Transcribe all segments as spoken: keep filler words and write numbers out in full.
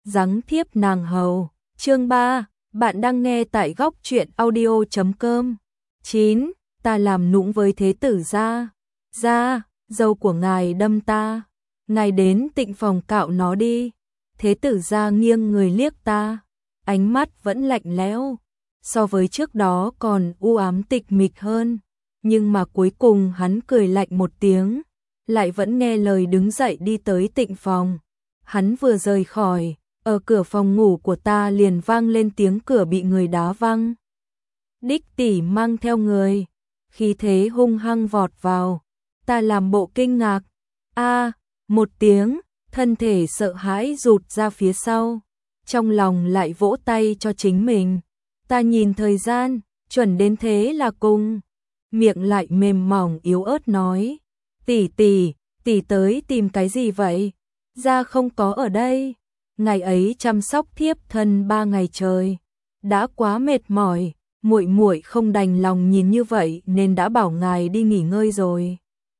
giáng thiếp nàng hầu. Chương ba, bạn đang nghe tại góc truyện audio chấm com. chín. Ta làm nũng với thế tử gia. Gia, dâu của ngài đâm ta. Ngài đến tịnh phòng cạo nó đi. Thế tử gia nghiêng người liếc ta, ánh mắt vẫn lạnh lẽo, so với trước đó còn u ám tịch mịch hơn. Nhưng mà cuối cùng hắn cười lạnh một tiếng, lại vẫn nghe lời đứng dậy đi tới tịnh phòng. Hắn vừa rời khỏi, ở cửa phòng ngủ của ta liền vang lên tiếng cửa bị người đá văng. Đích tỷ mang theo người, khí thế hung hăng vọt vào. Ta làm bộ kinh ngạc, a, một tiếng, thân thể sợ hãi rụt ra phía sau, trong lòng lại vỗ tay cho chính mình. Ta nhìn thời gian, chuẩn đến thế là cùng. Miệng lại mềm mỏng yếu ớt nói, tỷ tỷ, tỷ tới tìm cái gì vậy? Gia không có ở đây. Ngày ấy chăm sóc thiếp thân ba ngày trời, đã quá mệt mỏi, muội muội không đành lòng nhìn như vậy nên đã bảo ngài đi nghỉ ngơi rồi.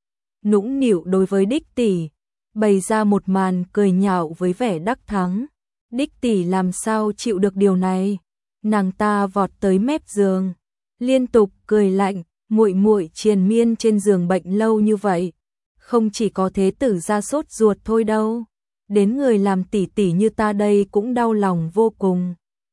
Nũng nịu đối với đích tỷ, bày ra một màn cười nhạo với vẻ đắc thắng. Đích tỷ làm sao chịu được điều này? Nàng ta vọt tới mép giường, liên tục cười lạnh, muội muội triền miên trên giường bệnh lâu như vậy, không chỉ có thế tử gia sốt ruột thôi đâu, đến người làm tỷ tỷ như ta đây cũng đau lòng vô cùng,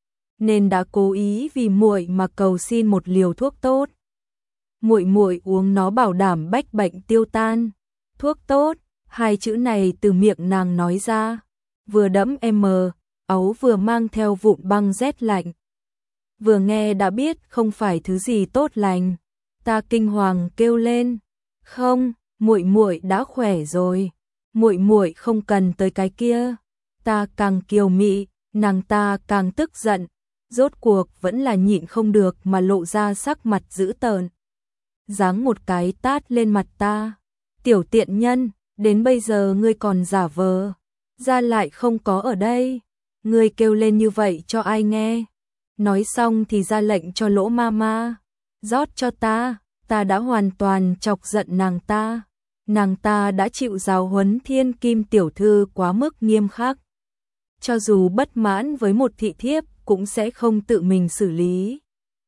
nên đã cố ý vì muội mà cầu xin một liều thuốc tốt. Muội muội uống nó bảo đảm bách bệnh tiêu tan. Thuốc tốt, hai chữ này từ miệng nàng nói ra, vừa đẫm em ấu vừa mang theo vụn băng rét lạnh. Vừa nghe đã biết không phải thứ gì tốt lành. Ta kinh hoàng kêu lên, "Không, muội muội đã khỏe rồi, muội muội không cần tới cái kia." Ta càng kiều mị, nàng ta càng tức giận, rốt cuộc vẫn là nhịn không được mà lộ ra sắc mặt dữ tợn. Giáng một cái tát lên mặt ta, "Tiểu tiện nhân, đến bây giờ ngươi còn giả vờ, Gia lại không có ở đây, ngươi kêu lên như vậy cho ai nghe?" Nói xong thì ra lệnh cho Lỗ Mama, "Rót cho ta." Ta đã hoàn toàn chọc giận nàng ta. Nàng ta đã chịu giáo huấn thiên kim tiểu thư quá mức nghiêm khắc. Cho dù bất mãn với một thị thiếp cũng sẽ không tự mình xử lý.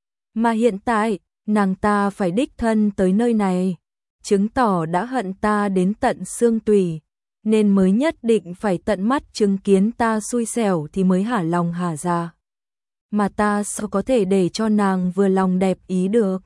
Mà hiện tại, nàng ta phải đích thân tới nơi này, chứng tỏ đã hận ta đến tận xương tủy, nên mới nhất định phải tận mắt chứng kiến ta xui xẻo thì mới hả lòng hả dạ. Mà ta sao có thể để cho nàng vừa lòng đẹp ý được.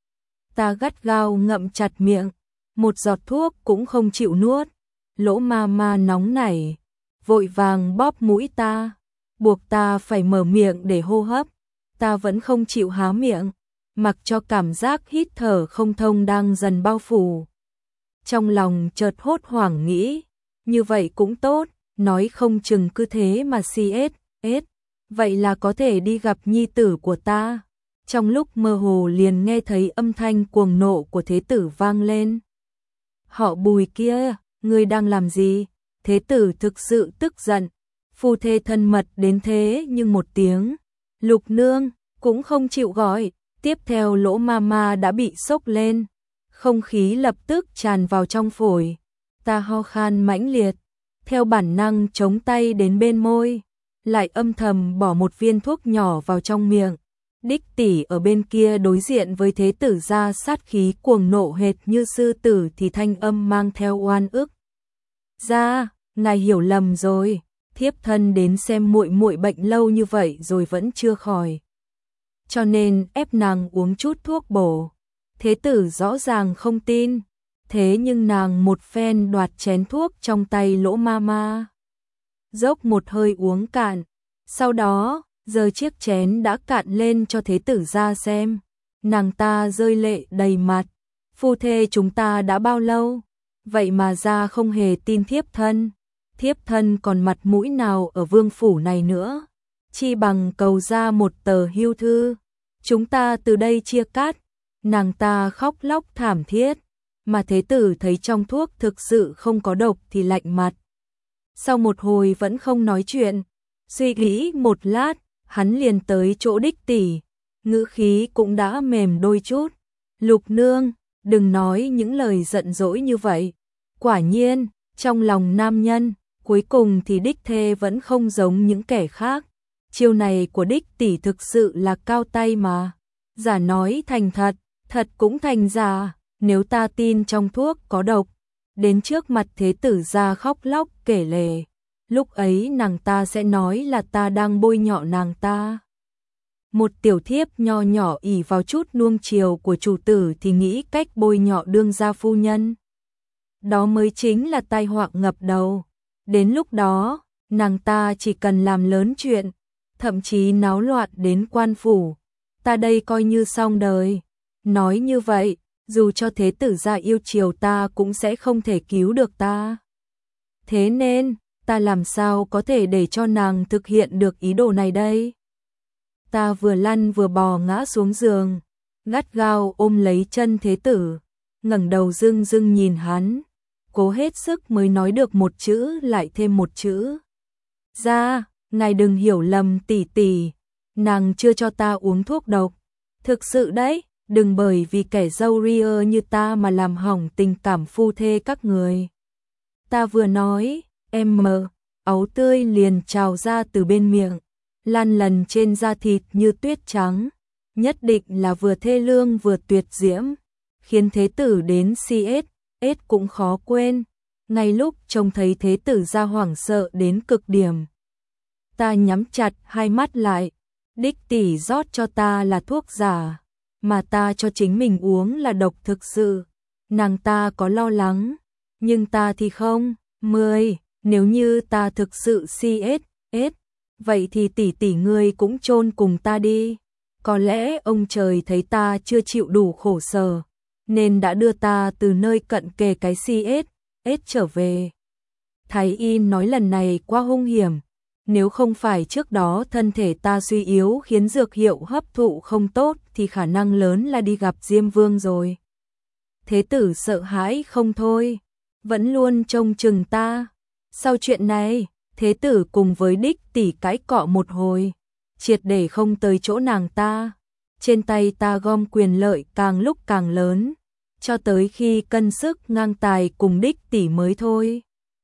Ta gắt gao ngậm chặt miệng, một giọt thuốc cũng không chịu nuốt. Lỗ Mama nóng nảy, vội vàng bóp mũi ta, buộc ta phải mở miệng để hô hấp. Ta vẫn không chịu há miệng, mặc cho cảm giác hít thở không thông đang dần bao phủ. Trong lòng chợt hốt hoảng nghĩ, như vậy cũng tốt, nói không chừng cứ thế mà si ết, ết, vậy là có thể đi gặp nhi tử của ta. Trong lúc mơ hồ liền nghe thấy âm thanh cuồng nộ của thế tử vang lên. "Họ Bùi kia, ngươi đang làm gì?" Thế tử thực sự tức giận, phu thê thân mật đến thế nhưng một tiếng "Lục nương" cũng không chịu gọi. Tiếp theo Lỗ Mama đã bị sốc lên, không khí lập tức tràn vào trong phổi. Ta ho khan mãnh liệt, theo bản năng chống tay đến bên môi, lại âm thầm bỏ một viên thuốc nhỏ vào trong miệng. Đích tỷ ở bên kia đối diện với thế tử gia sát khí cuồng nộ hệt như sư tử thì thanh âm mang theo oan ức. "Gia, ngài hiểu lầm rồi, thiếp thân đến xem muội muội bệnh lâu như vậy rồi vẫn chưa khỏi, cho nên ép nàng uống chút thuốc bổ." Thế tử rõ ràng không tin, thế nhưng nàng một phen đoạt chén thuốc trong tay Lỗ Mama, dốc một hơi uống cạn, sau đó giơ chiếc chén đã cạn lên cho thế tử gia xem. Nàng ta rơi lệ đầy mặt, "Phu thê chúng ta đã bao lâu, vậy mà gia không hề tin thiếp thân. Thiếp thân còn mặt mũi nào ở vương phủ này nữa, chi bằng cầu ra một tờ hưu thư, chúng ta từ đây chia cắt." Nàng ta khóc lóc thảm thiết, mà thế tử thấy trong thuốc thực sự không có độc thì lạnh mặt. Sau một hồi vẫn không nói chuyện, suy nghĩ một lát, hắn liền tới chỗ đích tỷ, ngữ khí cũng đã mềm đôi chút. "Lục nương, đừng nói những lời giận dỗi như vậy. Quả nhiên, trong lòng nam nhân, Cuối cùng thì đích thê vẫn không giống những kẻ khác. Chiêu này của đích tỷ thực sự là cao tay mà. Giả nói thành thật, thật cũng thành giả. Nếu ta tin trong thuốc có độc, đến trước mặt thế tử gia khóc lóc kể lể, lúc ấy nàng ta sẽ nói là ta đang bôi nhọ nàng ta. Một tiểu thiếp nho nhỏ ỷ vào chút nuông chiều của chủ tử thì nghĩ cách bôi nhọ đương gia phu nhân. Đó mới chính là tai họa ngập đầu. Đến lúc đó, nàng ta chỉ cần làm lớn chuyện, thậm chí náo loạn đến quan phủ, ta đây coi như xong đời. Nói như vậy, dù cho thế tử gia yêu chiều ta cũng sẽ không thể cứu được ta. Thế nên, ta làm sao có thể để cho nàng thực hiện được ý đồ này đây? Ta vừa lăn vừa bò ngã xuống giường, gắt gao ôm lấy chân thế tử, ngẩng đầu dưng dưng nhìn hắn, cố hết sức mới nói được một chữ lại thêm một chữ. Ra, ngài đừng hiểu lầm tỷ tỷ, nàng chưa cho ta uống thuốc độc. Thực sự đấy, đừng bởi vì kẻ dâu ria như ta mà làm hỏng tình cảm phu thê các người. Ta vừa nói, em mờ, ấu tươi liền trào ra từ bên miệng, lan lần trên da thịt như tuyết trắng, nhất định là vừa thê lương vừa tuyệt diễm, khiến thế tử đến si ết, ết cũng khó quên. Ngay lúc trông thấy thế tử ra hoảng sợ đến cực điểm, ta nhắm chặt hai mắt lại, đích tỷ rót cho ta là thuốc giả, mà ta cho chính mình uống là độc thực sự. Nàng ta có lo lắng, nhưng ta thì không. Mười, nếu như ta thực sự si ết, ết, vậy thì tỷ tỷ ngươi cũng chôn cùng ta đi. Có lẽ ông trời thấy ta chưa chịu đủ khổ sở, nên đã đưa ta từ nơi cận kề cái si ết, ết trở về. Thái y nói lần này quá hung hiểm, nếu không phải trước đó thân thể ta suy yếu khiến dược hiệu hấp thụ không tốt thì khả năng lớn là đi gặp Diêm Vương rồi. Thế tử sợ hãi không thôi, vẫn luôn trông chừng ta. Sau chuyện này, thế tử cùng với đích tỷ cãi cọ một hồi, triệt để không tới chỗ nàng ta. Trên tay ta gom quyền lợi càng lúc càng lớn, cho tới khi cân sức ngang tài cùng đích tỷ mới thôi.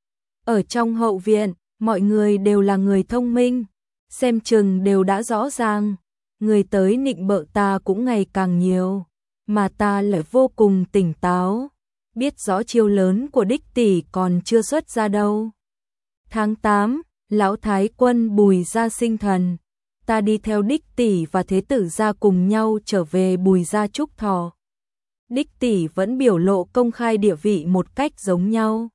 Ở trong hậu viện, mọi người đều là người thông minh, xem chừng đều đã rõ ràng, người tới nịnh bợ ta cũng ngày càng nhiều, mà ta lại vô cùng tỉnh táo, biết rõ chiêu lớn của đích tỷ còn chưa xuất ra đâu. Tháng tám, lão thái quân Bùi gia sinh thần, ta đi theo đích tỷ và thế tử gia cùng nhau trở về Bùi gia chúc thọ. Đích tỷ vẫn biểu lộ công khai địa vị một cách giống nhau,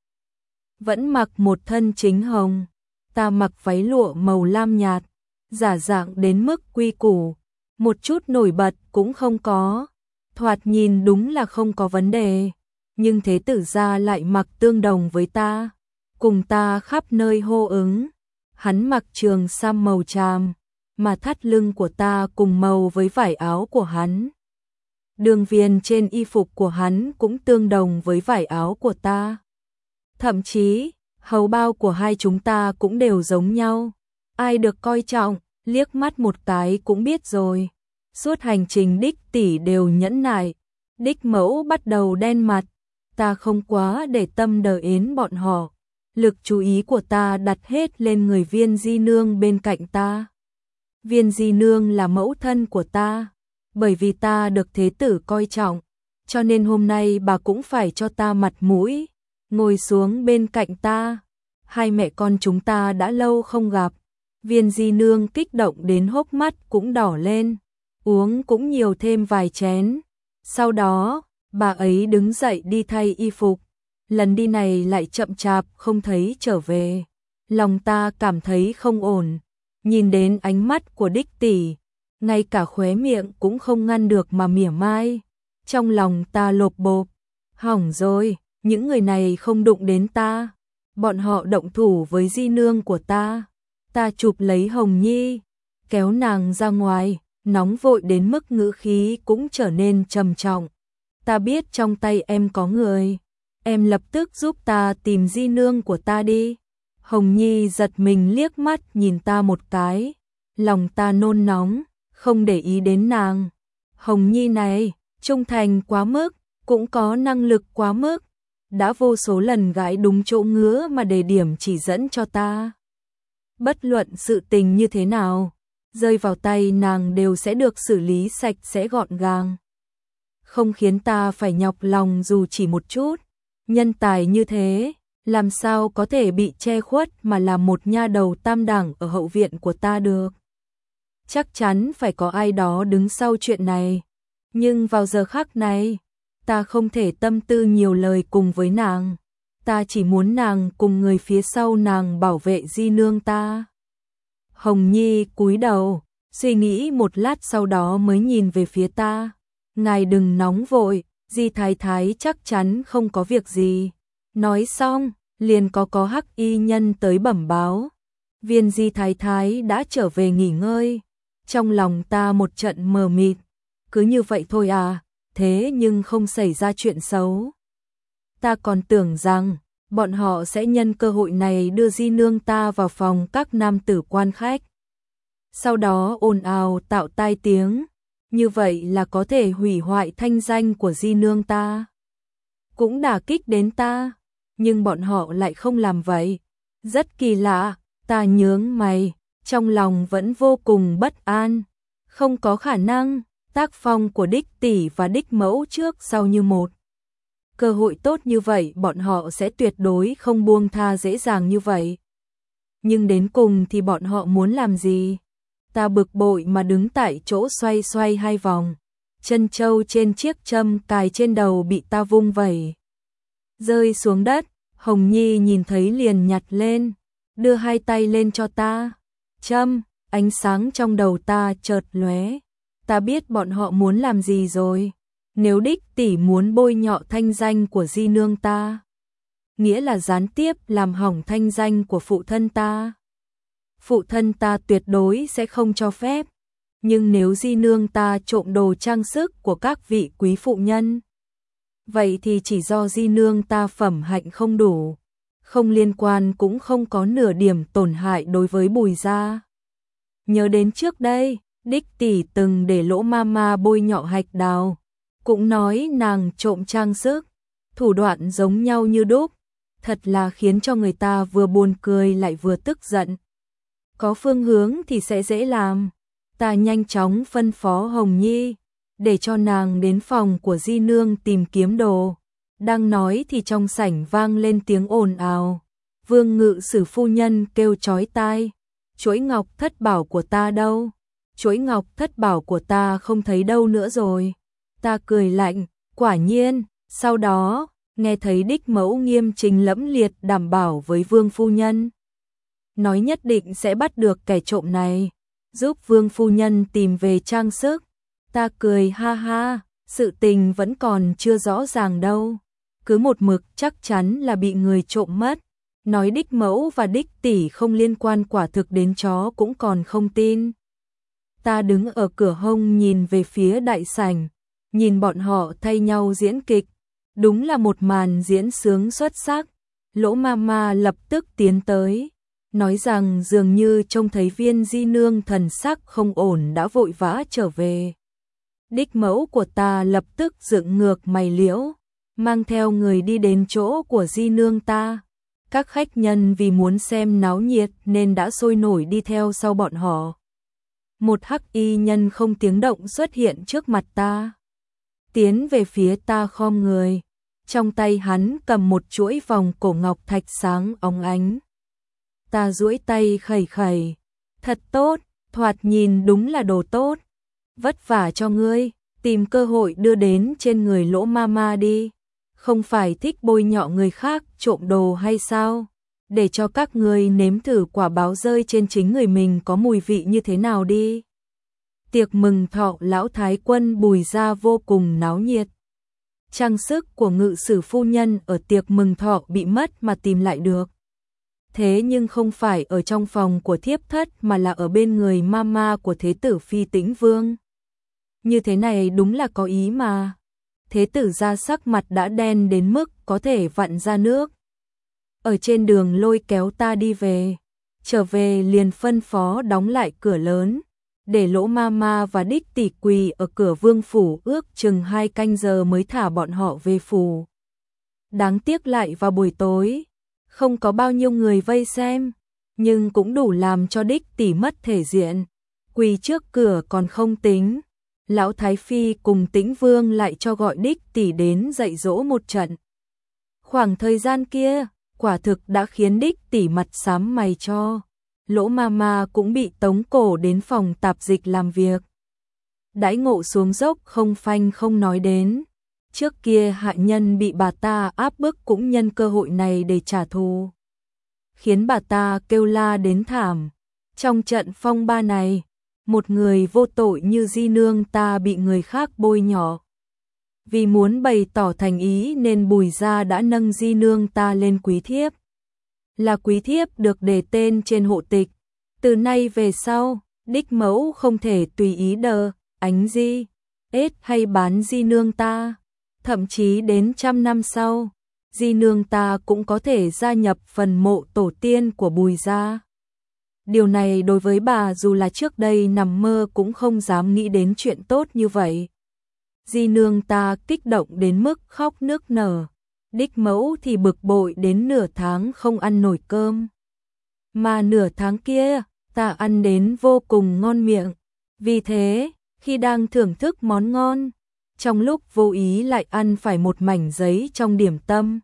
vẫn mặc một thân chính hồng, ta mặc váy lụa màu lam nhạt, giả dạng đến mức quy củ, một chút nổi bật cũng không có, thoạt nhìn đúng là không có vấn đề, nhưng thế tử gia lại mặc tương đồng với ta, cùng ta khắp nơi hô ứng. Hắn mặc trường sam màu tràm, mà thắt lưng của ta cùng màu với vải áo của hắn. Đường viền trên y phục của hắn cũng tương đồng với vải áo của ta. Thậm chí, hầu bao của hai chúng ta cũng đều giống nhau. Ai được coi trọng, liếc mắt một cái cũng biết rồi. Suốt hành trình đích tỷ đều nhẫn nại, đích mẫu bắt đầu đen mặt. Ta không quá để tâm đờ yến bọn họ. Lực chú ý của ta đặt hết lên người Viên Di Nương bên cạnh ta. Viên Di Nương là mẫu thân của ta, bởi vì ta được thế tử coi trọng, cho nên hôm nay bà cũng phải cho ta mặt mũi, ngồi xuống bên cạnh ta. Hai mẹ con chúng ta đã lâu không gặp, Viên Di Nương kích động đến hốc mắt cũng đỏ lên, uống cũng nhiều thêm vài chén. Sau đó, bà ấy đứng dậy đi thay y phục. Lần đi này lại chậm chạp không thấy trở về, lòng ta cảm thấy không ổn. Nhìn đến ánh mắt của đích tỷ, ngay cả khóe miệng cũng không ngăn được mà mỉa mai. Trong lòng ta lộp bộp, hỏng rồi, những người này không đụng đến ta, bọn họ động thủ với Di Nương của ta. Ta chụp lấy Hồng Nhi, kéo nàng ra ngoài, nóng vội đến mức ngữ khí cũng trở nên trầm trọng. Ta biết trong tay em có người, em lập tức giúp ta tìm Di Nương của ta đi. Hồng Nhi giật mình liếc mắt nhìn ta một cái, lòng ta nôn nóng, không để ý đến nàng. Hồng Nhi này, trung thành quá mức, cũng có năng lực quá mức, đã vô số lần gãi đúng chỗ ngứa mà đề điểm chỉ dẫn cho ta. Bất luận sự tình như thế nào, rơi vào tay nàng đều sẽ được xử lý sạch sẽ gọn gàng. Không khiến ta phải nhọc lòng dù chỉ một chút. Nhân tài như thế, làm sao có thể bị che khuất mà là một nha đầu tam đẳng ở hậu viện của ta được. Chắc chắn phải có ai đó đứng sau chuyện này. Nhưng vào giờ khắc này, ta không thể tâm tư nhiều lời cùng với nàng. Ta chỉ muốn nàng cùng người phía sau nàng bảo vệ di nương ta. Hồng Nhi cúi đầu, suy nghĩ một lát sau đó mới nhìn về phía ta. Ngài đừng nóng vội, Di Thái Thái chắc chắn không có việc gì. Nói xong, liền có có hắc y nhân tới bẩm báo. Viên Di Thái Thái đã trở về nghỉ ngơi. Trong lòng ta một trận mờ mịt. Cứ như vậy thôi à, thế nhưng không xảy ra chuyện xấu. Ta còn tưởng rằng, bọn họ sẽ nhân cơ hội này đưa di nương ta vào phòng các nam tử quan khách. Sau đó ồn ào tạo tai tiếng. Như vậy là có thể hủy hoại thanh danh của di nương ta. Cũng đả kích đến ta. Nhưng bọn họ lại không làm vậy. Rất kỳ lạ, ta nhướng mày, trong lòng vẫn vô cùng bất an. Không có khả năng, tác phong của đích tỷ và đích mẫu trước sau như một. Cơ hội tốt như vậy bọn họ sẽ tuyệt đối không buông tha dễ dàng như vậy. Nhưng đến cùng thì bọn họ muốn làm gì? Ta bực bội mà đứng tại chỗ xoay xoay hai vòng. Chân châu trên chiếc châm cài trên đầu bị ta vung vẩy. Rơi xuống đất, Hồng Nhi nhìn thấy liền nhặt lên, đưa hai tay lên cho ta. Châm, ánh sáng trong đầu ta chợt lóe. Ta biết bọn họ muốn làm gì rồi. Nếu đích tỷ muốn bôi nhọ thanh danh của di nương ta, nghĩa là gián tiếp làm hỏng thanh danh của phụ thân ta. Phụ thân ta tuyệt đối sẽ không cho phép. Nhưng nếu di nương ta trộm đồ trang sức của các vị quý phụ nhân, vậy thì chỉ do di nương ta phẩm hạnh không đủ, không liên quan cũng không có nửa điểm tổn hại đối với Bùi gia. Nhớ đến trước đây, đích tỷ từng để Lỗ Mama bôi nhọ Hạch Đào, cũng nói nàng trộm trang sức, thủ đoạn giống nhau như đúc, thật là khiến cho người ta vừa buồn cười lại vừa tức giận. Có phương hướng thì sẽ dễ làm. Ta nhanh chóng phân phó Hồng Nhi, để cho nàng đến phòng của di nương tìm kiếm đồ. Đang nói thì trong sảnh vang lên tiếng ồn ào. Vương ngự sử phu nhân kêu chói tai. Chuỗi ngọc thất bảo của ta đâu? Chuỗi ngọc thất bảo của ta không thấy đâu nữa rồi. Ta cười lạnh, quả nhiên. Sau đó, nghe thấy đích mẫu nghiêm trình lẫm liệt đảm bảo với vương phu nhân. Nói nhất định sẽ bắt được kẻ trộm này, giúp vương phu nhân tìm về trang sức. Ta cười ha ha, sự tình vẫn còn chưa rõ ràng đâu. Cứ một mực chắc chắn là bị người trộm mất. Nói đích mẫu và đích tỷ không liên quan quả thực đến chó cũng còn không tin. Ta đứng ở cửa hông nhìn về phía đại sảnh, nhìn bọn họ thay nhau diễn kịch. Đúng là một màn diễn sướng xuất sắc. Lỗ Mama lập tức tiến tới, nói rằng dường như trông thấy viên di nương thần sắc không ổn đã vội vã trở về. Đích mẫu của ta lập tức dựng ngược mày liễu, mang theo người đi đến chỗ của di nương ta. Các khách nhân vì muốn xem náo nhiệt nên đã sôi nổi đi theo sau bọn họ. Một hắc y nhân không tiếng động xuất hiện trước mặt ta, tiến về phía ta khom người. Trong tay hắn cầm một chuỗi vòng cổ ngọc thạch sáng óng ánh. Ta duỗi tay khẩy khẩy. Thật tốt, thoạt nhìn đúng là đồ tốt. Vất vả cho ngươi, tìm cơ hội đưa đến trên người Lỗ Mama đi. Không phải thích bôi nhọ người khác trộm đồ hay sao? Để cho các ngươi nếm thử quả báo rơi trên chính người mình có mùi vị như thế nào đi. Tiệc mừng thọ lão thái quân Bùi gia vô cùng náo nhiệt. Trang sức của ngự sử phu nhân ở tiệc mừng thọ bị mất mà tìm lại được. Thế nhưng không phải ở trong phòng của thiếp thất mà là ở bên người mama của thế tử Phi Tĩnh Vương. Như thế này đúng là có ý mà. Thế tử ra sắc mặt đã đen đến mức có thể vặn ra nước. Ở trên đường lôi kéo ta đi về. Trở về liền phân phó đóng lại cửa lớn, để Lỗ Mama và đích tỷ quỳ ở cửa vương phủ ước chừng hai canh giờ mới thả bọn họ về phủ. đáng tiếc lại vào buổi tối, không có bao nhiêu người vây xem, nhưng cũng đủ làm cho đích tỷ mất thể diện. Quỳ trước cửa còn không tính, lão Thái Phi cùng Tĩnh Vương lại cho gọi đích tỷ đến dạy dỗ một trận. Khoảng thời gian kia, quả thực đã khiến đích tỷ mặt xám mày cho. Lỗ Mama cũng bị tống cổ đến phòng tạp dịch làm việc. Đãi ngộ xuống dốc không phanh không nói đến. Trước kia hạ nhân bị bà ta áp bức cũng nhân cơ hội này để trả thù, khiến bà ta kêu la đến thảm. Trong trận phong ba này, một người vô tội như Di nương ta bị người khác bôi nhọ. Vì muốn bày tỏ thành ý nên Bùi gia đã nâng Di nương ta lên quý thiếp. Là quý thiếp được đề tên trên hộ tịch. Từ nay về sau, đích mẫu không thể tùy ý đờ, ánh Di, ết hay bán Di nương ta. Thậm chí đến trăm năm sau, Di nương ta cũng có thể gia nhập phần mộ tổ tiên của Bùi gia. Điều này đối với bà dù là trước đây nằm mơ cũng không dám nghĩ đến chuyện tốt như vậy. Di nương ta kích động đến mức khóc nức nở. Đích mẫu thì bực bội đến nửa tháng không ăn nổi cơm. Mà nửa tháng kia, ta ăn đến vô cùng ngon miệng. Vì thế, khi đang thưởng thức món ngon, trong lúc vô ý lại ăn phải một mảnh giấy trong điểm tâm.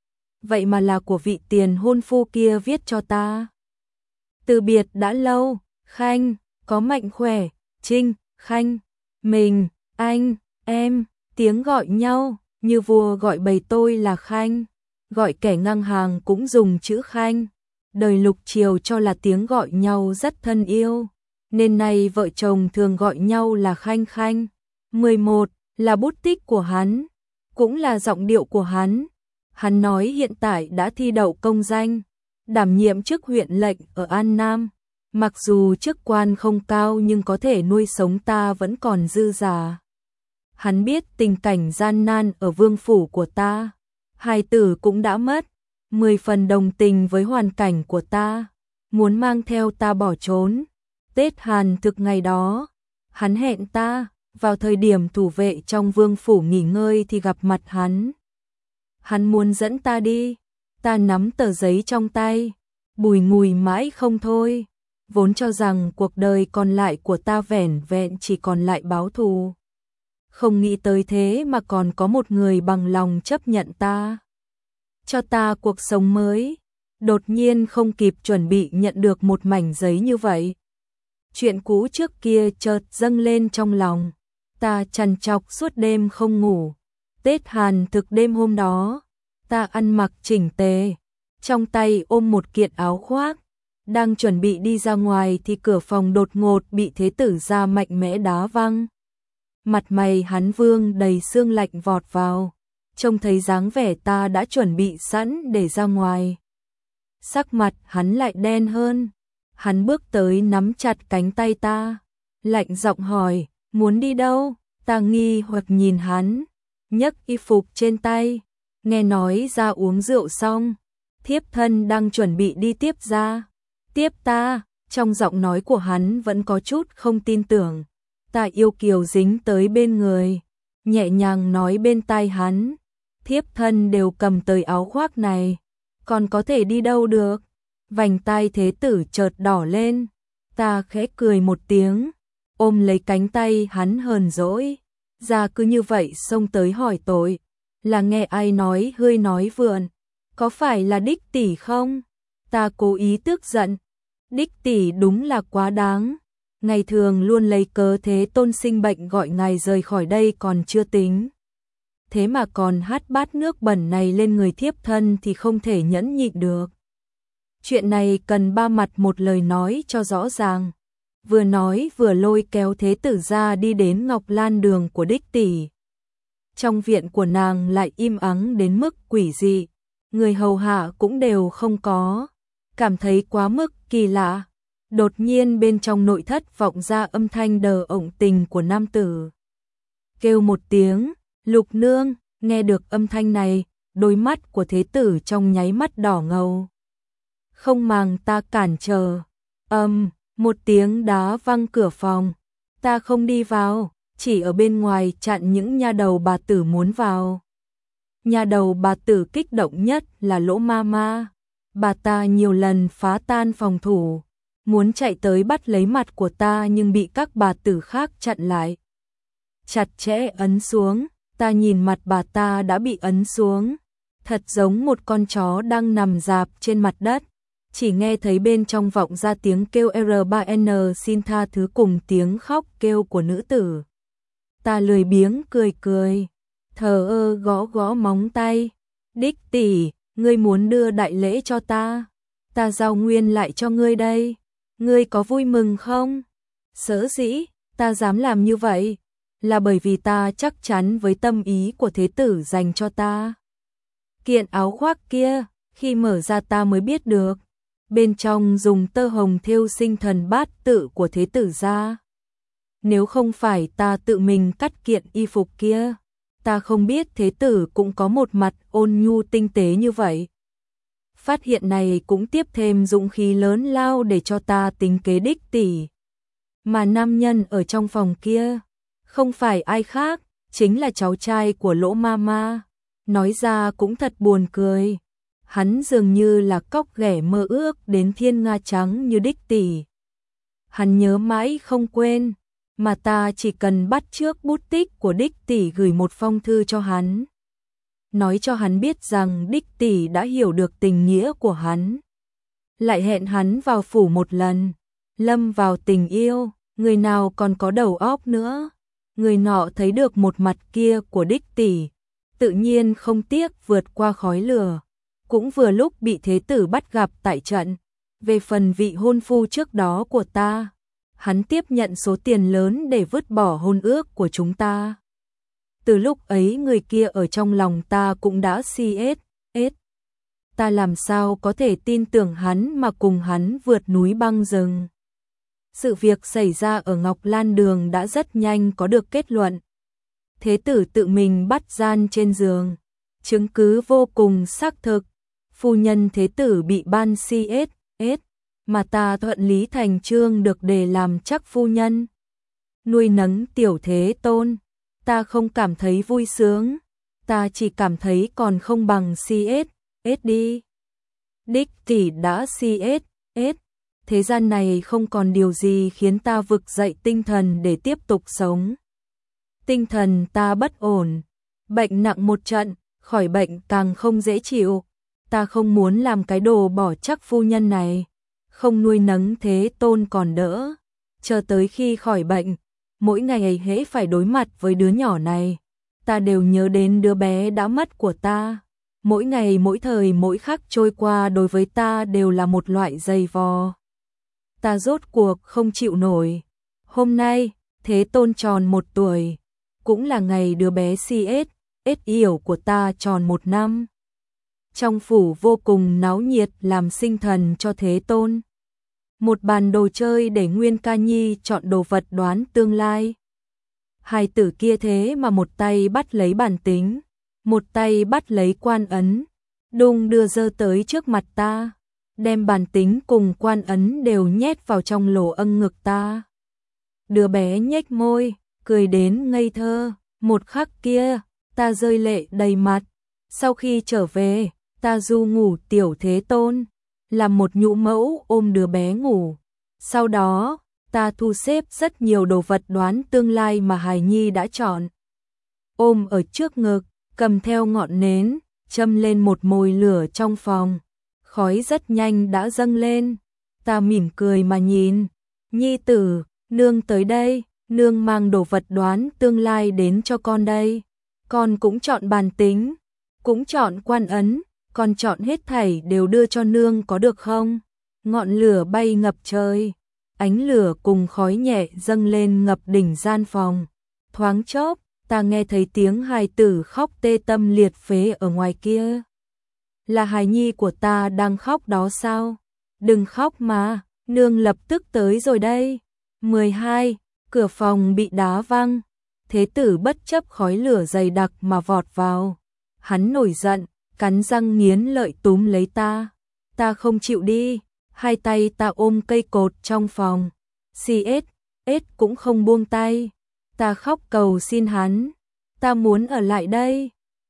Vậy mà là của vị tiền hôn phu kia viết cho ta. Từ biệt đã lâu, Khanh, có mạnh khỏe, Trinh, Khanh, mình, anh, em, tiếng gọi nhau, như vua gọi bầy tôi là Khanh, gọi kẻ ngang hàng cũng dùng chữ Khanh. Đời Lục Triều cho là tiếng gọi nhau rất thân yêu, nên nay vợ chồng thường gọi nhau là Khanh Khanh. mười một là bút tích của hắn, cũng là giọng điệu của hắn. Hắn nói hiện tại đã thi đậu công danh, đảm nhiệm chức huyện lệnh ở An Nam. Mặc dù chức quan không cao nhưng có thể nuôi sống ta vẫn còn dư giả. Hắn biết tình cảnh gian nan ở vương phủ của ta, hài tử cũng đã mất, mười phần đồng tình với hoàn cảnh của ta, muốn mang theo ta bỏ trốn. Tết Hàn thực ngày đó, hắn hẹn ta, vào thời điểm thủ vệ trong vương phủ nghỉ ngơi thì gặp mặt hắn. Hắn muốn dẫn ta đi, ta nắm tờ giấy trong tay, bùi ngùi mãi không thôi, vốn cho rằng cuộc đời còn lại của ta vẻn vẹn chỉ còn lại báo thù. Không nghĩ tới thế mà còn có một người bằng lòng chấp nhận ta, cho ta cuộc sống mới. Đột nhiên không kịp chuẩn bị nhận được một mảnh giấy như vậy. Chuyện cũ trước kia chợt dâng lên trong lòng, ta trằn trọc suốt đêm không ngủ. Tết Hàn thực đêm hôm đó, ta ăn mặc chỉnh tề, trong tay ôm một kiện áo khoác, đang chuẩn bị đi ra ngoài thì cửa phòng đột ngột bị Thế tử gia mạnh mẽ đá văng. Mặt mày hắn vương đầy sương lạnh vọt vào, trông thấy dáng vẻ ta đã chuẩn bị sẵn để ra ngoài. Sắc mặt hắn lại đen hơn, hắn bước tới nắm chặt cánh tay ta, lạnh giọng hỏi, muốn đi đâu? Ta nghi hoặc nhìn hắn, nhấc y phục trên tay, nghe nói ra uống rượu xong, thiếp thân đang chuẩn bị đi tiếp ra. Tiếp ta, trong giọng nói của hắn vẫn có chút không tin tưởng. Ta yêu kiều dính tới bên người, nhẹ nhàng nói bên tai hắn, thiếp thân đều cầm tới áo khoác này, còn có thể đi đâu được? Vành tai Thế tử chợt đỏ lên, ta khẽ cười một tiếng, ôm lấy cánh tay hắn hờn dỗi, ra cứ như vậy xông tới hỏi tội, là nghe ai nói hơi nói vượn, có phải là đích tỷ không? Ta cố ý tức giận, đích tỷ đúng là quá đáng, ngày thường luôn lấy cớ Thế Tôn sinh bệnh gọi ngài rời khỏi đây còn chưa tính. Thế mà còn hát bát nước bẩn này lên người thiếp thân thì không thể nhẫn nhịn được. Chuyện này cần ba mặt một lời nói cho rõ ràng. Vừa nói vừa lôi kéo Thế tử ra đi đến Ngọc Lan đường của đích tỷ. Trong viện của nàng lại im ắng đến mức quỷ dị, người hầu hạ cũng đều không có, cảm thấy quá mức kỳ lạ. Đột nhiên bên trong nội thất vọng ra âm thanh đờ ổng tình của nam tử. Kêu một tiếng, Lục nương, nghe được âm thanh này, đôi mắt của Thế tử trong nháy mắt đỏ ngầu. Không màng ta cản trở, âm, một tiếng đá văng cửa phòng, ta không đi vào, chỉ ở bên ngoài chặn những nha đầu bà tử muốn vào. Nhà đầu bà tử kích động nhất là Lỗ Mama. Bà ta nhiều lần phá tan phòng thủ, muốn chạy tới bắt lấy mặt của ta nhưng bị các bà tử khác chặn lại. Chặt chẽ ấn xuống, ta nhìn mặt bà ta đã bị ấn xuống, thật giống một con chó đang nằm rạp trên mặt đất. Chỉ nghe thấy bên trong vọng ra tiếng kêu R ba N xin tha thứ cùng tiếng khóc kêu của nữ tử. Ta lười biếng cười cười, thờ ơ gõ gõ móng tay. Đích tỷ, ngươi muốn đưa đại lễ cho ta, ta giao nguyên lại cho ngươi đây, ngươi có vui mừng không? Sở dĩ ta dám làm như vậy là bởi vì ta chắc chắn với tâm ý của thế tử dành cho ta. Kiện áo khoác kia, khi mở ra ta mới biết được, bên trong dùng tơ hồng thêu sinh thần bát tự của thế tử ra. Nếu không phải ta tự mình cắt kiện y phục kia, ta không biết thế tử cũng có một mặt ôn nhu tinh tế như vậy. Phát hiện này cũng tiếp thêm dũng khí lớn lao để cho ta tính kế đích tỷ. Mà nam nhân ở trong phòng kia, không phải ai khác, chính là cháu trai của Lỗ Mama. Nói ra cũng thật buồn cười. Hắn dường như là cóc ghẻ mơ ước đến thiên nga trắng như đích tỷ. Hắn nhớ mãi không quên, mà ta chỉ cần bắt chước bút tích của đích tỷ gửi một phong thư cho hắn. Nói cho hắn biết rằng đích tỷ đã hiểu được tình nghĩa của hắn. Lại hẹn hắn vào phủ một lần, lâm vào tình yêu, người nào còn có đầu óc nữa. Người nọ thấy được một mặt kia của đích tỷ, tự nhiên không tiếc vượt qua khói lửa. Cũng vừa lúc bị thế tử bắt gặp tại trận. Về phần vị hôn phu trước đó của ta, hắn tiếp nhận số tiền lớn để vứt bỏ hôn ước của chúng ta. Từ lúc ấy người kia ở trong lòng ta cũng đã si ết, ết. Ta làm sao có thể tin tưởng hắn mà cùng hắn vượt núi băng rừng. Sự việc xảy ra ở Ngọc Lan Đường đã rất nhanh có được kết luận. Thế tử tự mình bắt gian trên giường, chứng cứ vô cùng xác thực. Phu nhân thế tử bị ban si ết, ết, mà ta thuận lý thành chương được đề làm chắc phu nhân. Nuôi nấng tiểu thế tôn, ta không cảm thấy vui sướng, ta chỉ cảm thấy còn không bằng si ết, ết đi. Đích tỷ đã si ết, ết, thế gian này không còn điều gì khiến ta vực dậy tinh thần để tiếp tục sống. Tinh thần ta bất ổn, bệnh nặng một trận, khỏi bệnh càng không dễ chịu. Ta không muốn làm cái đồ bỏ chắc phu nhân này, không nuôi nấng thế tôn còn đỡ. Chờ tới khi khỏi bệnh, mỗi ngày hễ phải đối mặt với đứa nhỏ này, ta đều nhớ đến đứa bé đã mất của ta. Mỗi ngày mỗi thời mỗi khắc trôi qua đối với ta đều là một loại dày vò. Ta rốt cuộc không chịu nổi. Hôm nay, thế tôn tròn một tuổi, cũng là ngày đứa bé si ết, ết yểu của ta tròn một năm. Trong phủ vô cùng náo nhiệt làm sinh thần cho thế tôn. Một bàn đồ chơi để Nguyên Ca Nhi chọn đồ vật đoán tương lai. Hai tử kia thế mà một tay bắt lấy bàn tính, một tay bắt lấy quan ấn, đung đưa dơ tới trước mặt ta, đem bàn tính cùng quan ấn đều nhét vào trong lỗ âng ngực ta. Đứa bé nhếch môi, cười đến ngây thơ, một khắc kia, ta rơi lệ đầy mặt. Sau khi trở về, ta du ngủ tiểu thế tôn, làm một nhũ mẫu ôm đứa bé ngủ. Sau đó, ta thu xếp rất nhiều đồ vật đoán tương lai mà hài nhi đã chọn. Ôm ở trước ngực, cầm theo ngọn nến, châm lên một mồi lửa trong phòng. Khói rất nhanh đã dâng lên. Ta mỉm cười mà nhìn. Nhi tử, nương tới đây, nương mang đồ vật đoán tương lai đến cho con đây. Con cũng chọn bàn tính, cũng chọn quan ấn, con chọn hết thảy đều đưa cho nương có được không? Ngọn lửa bay ngập trời, ánh lửa cùng khói nhẹ dâng lên ngập đỉnh gian phòng. Thoáng chốc, ta nghe thấy tiếng hài tử khóc tê tâm liệt phế ở ngoài kia. Là hài nhi của ta đang khóc đó sao? Đừng khóc mà, nương lập tức tới rồi đây. mười hai, cửa phòng bị đá văng. Thế tử bất chấp khói lửa dày đặc mà vọt vào. Hắn nổi giận, cắn răng nghiến lợi túm lấy ta. Ta không chịu đi, hai tay ta ôm cây cột trong phòng. Si ết, ết cũng không buông tay. Ta khóc cầu xin hắn. Ta muốn ở lại đây.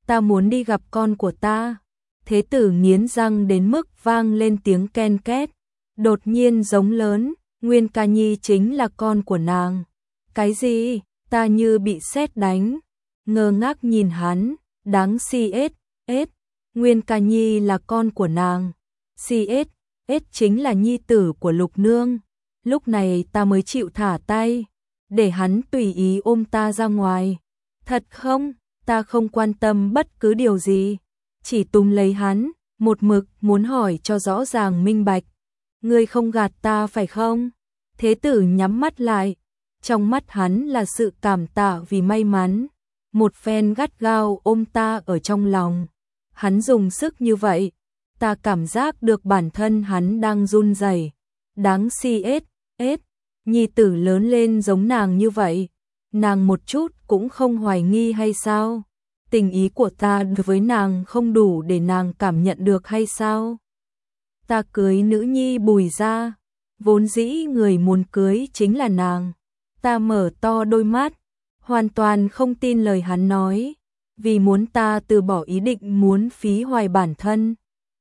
ta muốn đi gặp con của ta. Thế tử nghiến răng đến mức vang lên tiếng ken két, đột nhiên giống lớn, Nguyên Ca Nhi chính là con của nàng. Cái gì? Ta như bị sét đánh, ngơ ngác nhìn hắn, đáng si ết, ết, Nguyên Ca Nhi là con của nàng. Si ết, ết chính là nhi tử của Lục Nương. Lúc này ta mới chịu thả tay, để hắn tùy ý ôm ta ra ngoài. Thật không? Ta không quan tâm bất cứ điều gì, chỉ túm lấy hắn, một mực muốn hỏi cho rõ ràng minh bạch. Ngươi không gạt ta phải không? Thế tử nhắm mắt lại, trong mắt hắn là sự cảm tạ vì may mắn. Một phen gắt gao ôm ta ở trong lòng. Hắn dùng sức như vậy, ta cảm giác được bản thân hắn đang run rẩy. Đáng si ết, ết, nhi tử lớn lên giống nàng như vậy, nàng một chút cũng không hoài nghi hay sao? Tình ý của ta đối với nàng không đủ để nàng cảm nhận được hay sao? Ta cưới nữ nhi Bùi gia, vốn dĩ người muốn cưới chính là nàng. Ta mở to đôi mắt, hoàn toàn không tin lời hắn nói, vì muốn ta từ bỏ ý định muốn phí hoài bản thân.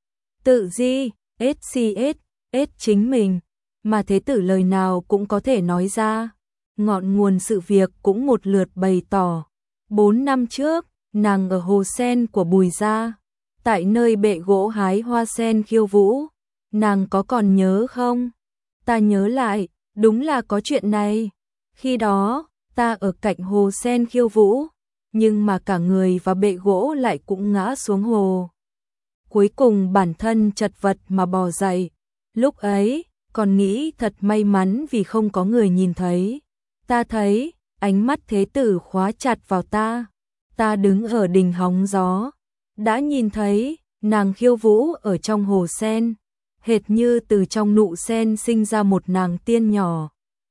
Tự di, ết si ết, ết chính mình, mà thế tử lời nào cũng có thể nói ra. Ngọn nguồn sự việc cũng một lượt bày tỏ. Bốn năm trước, nàng ở hồ sen của Bùi gia, tại nơi bệ gỗ hái hoa sen khiêu vũ, nàng có còn nhớ không? Ta nhớ lại, đúng là có chuyện này. Khi đó, ta ở cạnh hồ sen khiêu vũ, nhưng mà cả người và bệ gỗ lại cũng ngã xuống hồ. Cuối cùng bản thân chật vật mà bò dậy. Lúc ấy, còn nghĩ thật may mắn vì không có người nhìn thấy. Ta thấy, ánh mắt thế tử khóa chặt vào ta. Ta đứng ở đỉnh hóng gió, đã nhìn thấy nàng khiêu vũ ở trong hồ sen, hệt như từ trong nụ sen sinh ra một nàng tiên nhỏ.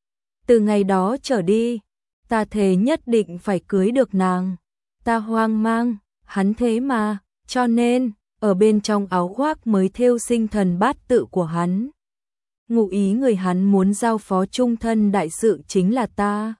Từ ngày đó trở đi, ta thề nhất định phải cưới được nàng. Ta hoang mang, hắn thế mà, cho nên, ở bên trong áo khoác mới thêu sinh thần bát tự của hắn. Ngụ ý người hắn muốn giao phó chung thân đại sự chính là ta.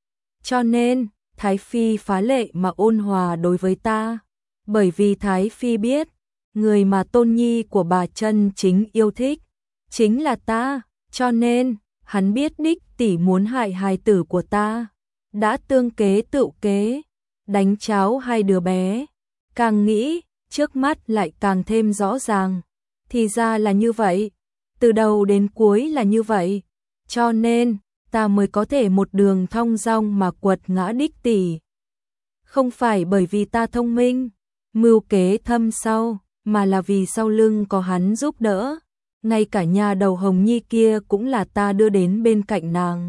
Cho nên, Thái Phi phá lệ mà ôn hòa đối với ta. Bởi vì Thái Phi biết, người mà tôn nhi của bà chân chính yêu thích, chính là ta. Cho nên, hắn biết đích tỷ muốn hại hài tử của ta. Đã tương kế tự kế, đánh cháo hai đứa bé. Càng nghĩ, trước mắt lại càng thêm rõ ràng. Thì ra là như vậy, từ đầu đến cuối là như vậy. Cho nên, ta mới có thể một đường thong dong mà quật ngã đích tỷ. Không phải bởi vì ta thông minh, mưu kế thâm sâu, mà là vì sau lưng có hắn giúp đỡ. Ngay cả nhà đầu Hồng Nhi kia cũng là ta đưa đến bên cạnh nàng.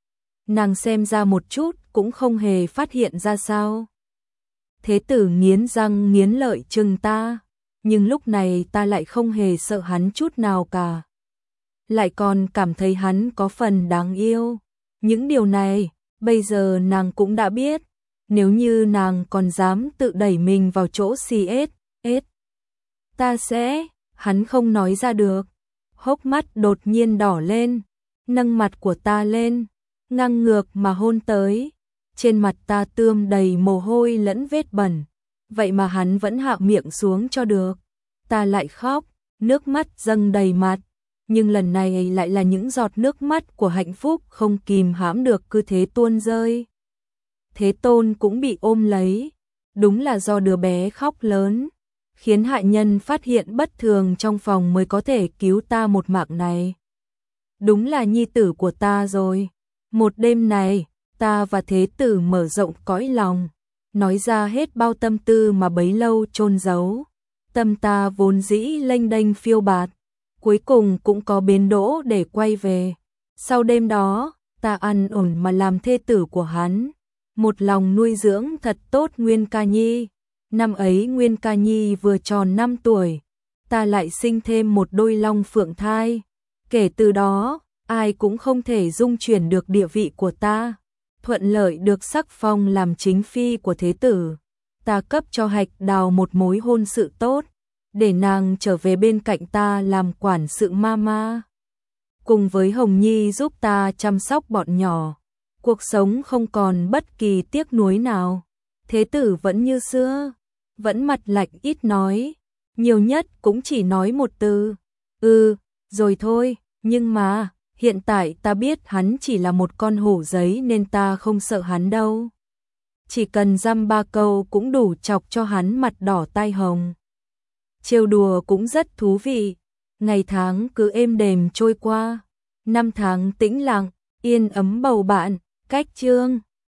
Nàng xem ra một chút cũng không hề phát hiện ra sao. Thế tử nghiến răng nghiến lợi chừng ta, nhưng lúc này ta lại không hề sợ hắn chút nào cả. Lại còn cảm thấy hắn có phần đáng yêu. Những điều này, bây giờ nàng cũng đã biết. Nếu như nàng còn dám tự đẩy mình vào chỗ si ết, ết, ta sẽ, hắn không nói ra được. Hốc mắt đột nhiên đỏ lên, nâng mặt của ta lên, ngang ngược mà hôn tới. Trên mặt ta tươm đầy mồ hôi lẫn vết bẩn, vậy mà hắn vẫn hạ miệng xuống cho được. Ta lại khóc, nước mắt dâng đầy mặt, nhưng lần này lại là những giọt nước mắt của hạnh phúc không kìm hãm được cứ thế tuôn rơi. Thế Tôn cũng bị ôm lấy, đúng là do đứa bé khóc lớn, khiến hại nhân phát hiện bất thường trong phòng mới có thể cứu ta một mạng này. Đúng là nhi tử của ta rồi. Một đêm này, ta và thế tử mở rộng cõi lòng, nói ra hết bao tâm tư mà bấy lâu chôn giấu. Tâm ta vốn dĩ lênh đênh phiêu bạt, cuối cùng cũng có bến đỗ để quay về. Sau đêm đó, ta ăn ổn mà làm thê tử của hắn, một lòng nuôi dưỡng thật tốt Nguyên Ca Nhi. Năm ấy Nguyên Ca Nhi vừa tròn năm tuổi, ta lại sinh thêm một đôi long phượng thai. Kể từ đó, ai cũng không thể dung chuyển được địa vị của ta, thuận lợi được sắc phong làm chính phi của thế tử. Ta cấp cho Hạch Đào một mối hôn sự tốt, để nàng trở về bên cạnh ta làm quản sự mama. Cùng với Hồng Nhi giúp ta chăm sóc bọn nhỏ, cuộc sống không còn bất kỳ tiếc nuối nào. Thế tử vẫn như xưa, vẫn mặt lạnh ít nói, nhiều nhất cũng chỉ nói một từ, ừ, rồi thôi, nhưng mà, hiện tại ta biết hắn chỉ là một con hổ giấy nên ta không sợ hắn đâu. Chỉ cần dăm ba câu cũng đủ chọc cho hắn mặt đỏ tai hồng. Trêu đùa cũng rất thú vị, ngày tháng cứ êm đềm trôi qua, năm tháng tĩnh lặng, yên ấm bầu bạn, cách chương.